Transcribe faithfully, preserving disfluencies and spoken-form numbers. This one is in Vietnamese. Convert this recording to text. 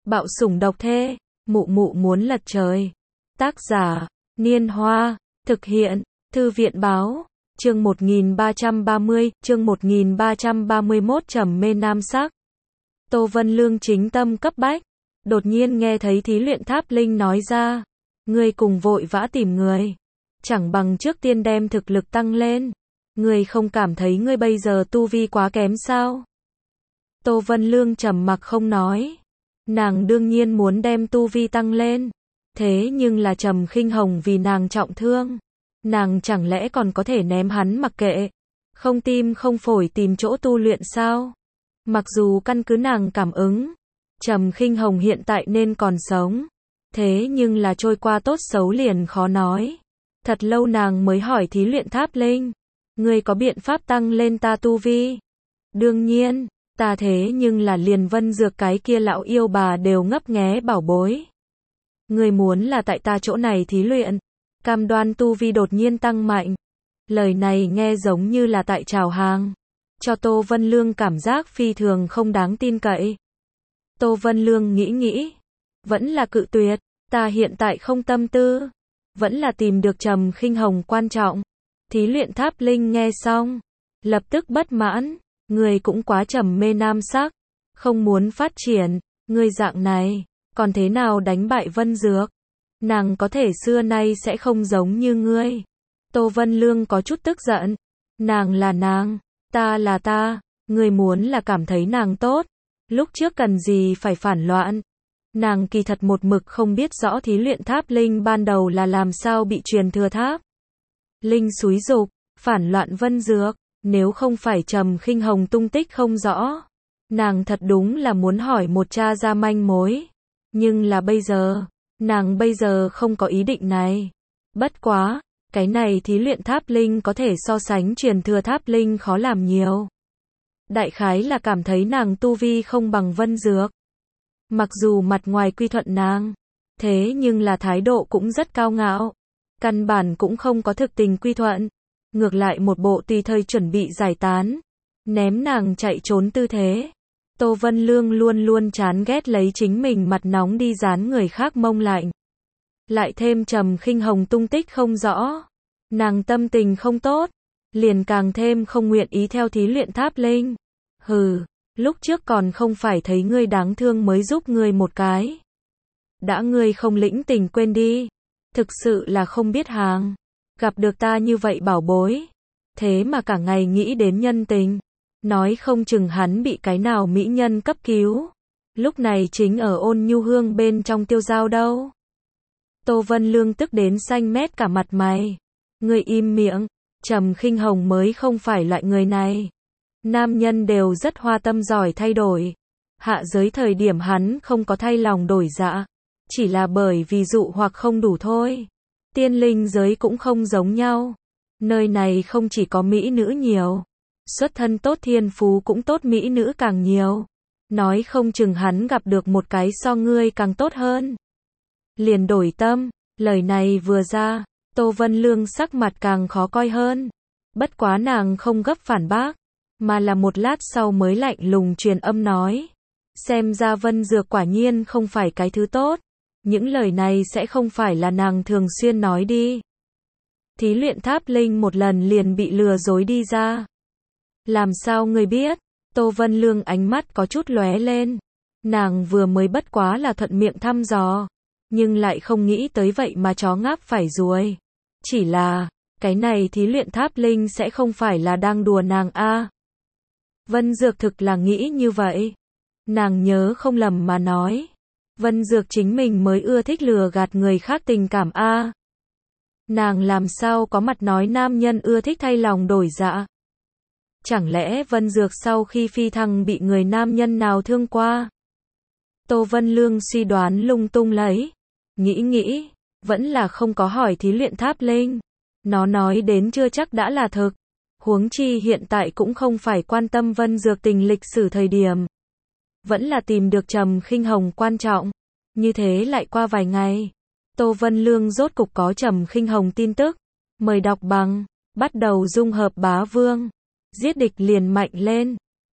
Bạo sủng độc thê, mụ mụ muốn lật trời. Tác giả, Niên Hoa, thực hiện, Thư viện Báo, chương một nghìn ba trăm ba mươi, chương một nghìn ba trăm ba mươi mốt trầm mê nam sắc. Tô Vân Lương chính tâm cấp bách, đột nhiên nghe thấy Thí Luyện Tháp Linh nói ra, ngươi cùng vội vã tìm người, chẳng bằng trước tiên đem thực lực tăng lên, ngươi không cảm thấy ngươi bây giờ tu vi quá kém sao? Tô Vân Lương trầm mặc không nói, nàng đương nhiên muốn đem tu vi tăng lên, thế nhưng là Trầm Khinh Hồng vì nàng trọng thương, nàng chẳng lẽ còn có thể ném hắn mặc kệ, không tim không phổi tìm chỗ tu luyện sao? Mặc dù căn cứ nàng cảm ứng, Trầm Khinh Hồng hiện tại nên còn sống, thế nhưng là trôi qua tốt xấu liền khó nói. Thật lâu nàng mới hỏi Thí Luyện Tháp Linh, ngươi có biện pháp tăng lên ta tu vi? Đương nhiên, ta thế nhưng là liền Vân Dược cái kia lão yêu bà đều ngấp nghé bảo bối. Ngươi muốn là tại ta chỗ này thí luyện, cam đoan tu vi đột nhiên tăng mạnh. Lời này nghe giống như là tại chào hàng, cho Tô Vân Lương cảm giác phi thường không đáng tin cậy. Tô Vân Lương nghĩ nghĩ, vẫn là cự tuyệt, ta hiện tại không tâm tư, vẫn là tìm được Trầm Khinh Hồng quan trọng. Thí Luyện Tháp Linh nghe xong, lập tức bất mãn, ngươi cũng quá trầm mê nam sắc, không muốn phát triển, ngươi dạng này, còn thế nào đánh bại Vân Dược? Nàng có thể xưa nay sẽ không giống như ngươi. Tô Vân Lương có chút tức giận, nàng là nàng, ta là ta, ngươi muốn là cảm thấy nàng tốt, lúc trước cần gì phải phản loạn. Nàng kỳ thật một mực không biết rõ Thí Luyện Tháp Linh ban đầu là làm sao bị truyền thừa tháp Linh xúi dục, phản loạn Vân Dược, nếu không phải Trầm Khinh Hồng tung tích không rõ, nàng thật đúng là muốn hỏi một cha ra manh mối, nhưng là bây giờ, nàng bây giờ không có ý định này. Bất quá, cái này Thí Luyện Tháp Linh có thể so sánh truyền thừa tháp Linh khó làm nhiều. Đại khái là cảm thấy nàng tu vi không bằng Vân Dược. Mặc dù mặt ngoài quy thuận nàng, thế nhưng là thái độ cũng rất cao ngạo, căn bản cũng không có thực tình quy thuận, ngược lại một bộ tùy thời chuẩn bị giải tán, ném nàng chạy trốn tư thế. Tô Vân Lương luôn luôn chán ghét lấy chính mình mặt nóng đi dán người khác mông lạnh. Lại thêm Trầm Khinh Hồng tung tích không rõ, nàng tâm tình không tốt, liền càng thêm không nguyện ý theo Thí Luyện Tháp Linh. Hừ, lúc trước còn không phải thấy ngươi đáng thương mới giúp ngươi một cái. Đã ngươi không lĩnh tình quên đi, thực sự là không biết hàng, gặp được ta như vậy bảo bối, thế mà cả ngày nghĩ đến nhân tình, nói không chừng hắn bị cái nào mỹ nhân cấp cứu, lúc này chính ở Ôn Nhu Hương bên trong tiêu dao đâu. Tô Vân Lương tức đến xanh mét cả mặt mày, ngươi im miệng, Trầm Khinh Hồng mới không phải loại người này. Nam nhân đều rất hoa tâm giỏi thay đổi, hạ giới thời điểm hắn không có thay lòng đổi dạ, chỉ là bởi vì dụ hoặc không đủ thôi. Tiên linh giới cũng không giống nhau, nơi này không chỉ có mỹ nữ nhiều, xuất thân tốt thiên phú cũng tốt mỹ nữ càng nhiều, nói không chừng hắn gặp được một cái so ngươi càng tốt hơn. Liền đổi tâm, lời này vừa ra, Tô Vân Lương sắc mặt càng khó coi hơn, bất quá nàng không gấp phản bác, mà là một lát sau mới lạnh lùng truyền âm nói, xem ra Vân Dược quả nhiên không phải cái thứ tốt, những lời này sẽ không phải là nàng thường xuyên nói đi. Thí Luyện Tháp Linh một lần liền bị lừa dối đi ra. Làm sao ngươi biết? Tô Vân Lương ánh mắt có chút lóe lên, nàng vừa mới bất quá là thuận miệng thăm dò, nhưng lại không nghĩ tới vậy mà chó ngáp phải ruồi. Chỉ là, cái này Thí Luyện Tháp Linh sẽ không phải là đang đùa nàng a? À? Vân Dược thực là nghĩ như vậy. Nàng nhớ không lầm mà nói, Vân Dược chính mình mới ưa thích lừa gạt người khác tình cảm a. À? Nàng làm sao có mặt nói nam nhân ưa thích thay lòng đổi dạ? Chẳng lẽ Vân Dược sau khi phi thăng bị người nam nhân nào thương qua? Tô Vân Lương suy đoán lung tung lấy, nghĩ nghĩ, vẫn là không có hỏi Thí Luyện Tháp Linh. Nó nói đến chưa chắc đã là thực, huống chi hiện tại cũng không phải quan tâm Vân Dược tình lịch sử thời điểm. Vẫn là tìm được Trầm Khinh Hồng quan trọng. Như thế lại qua vài ngày, Tô Vân Lương rốt cục có Trầm Khinh Hồng tin tức, mời đọc bằng, bắt đầu dung hợp bá vương, giết địch liền mạnh lên.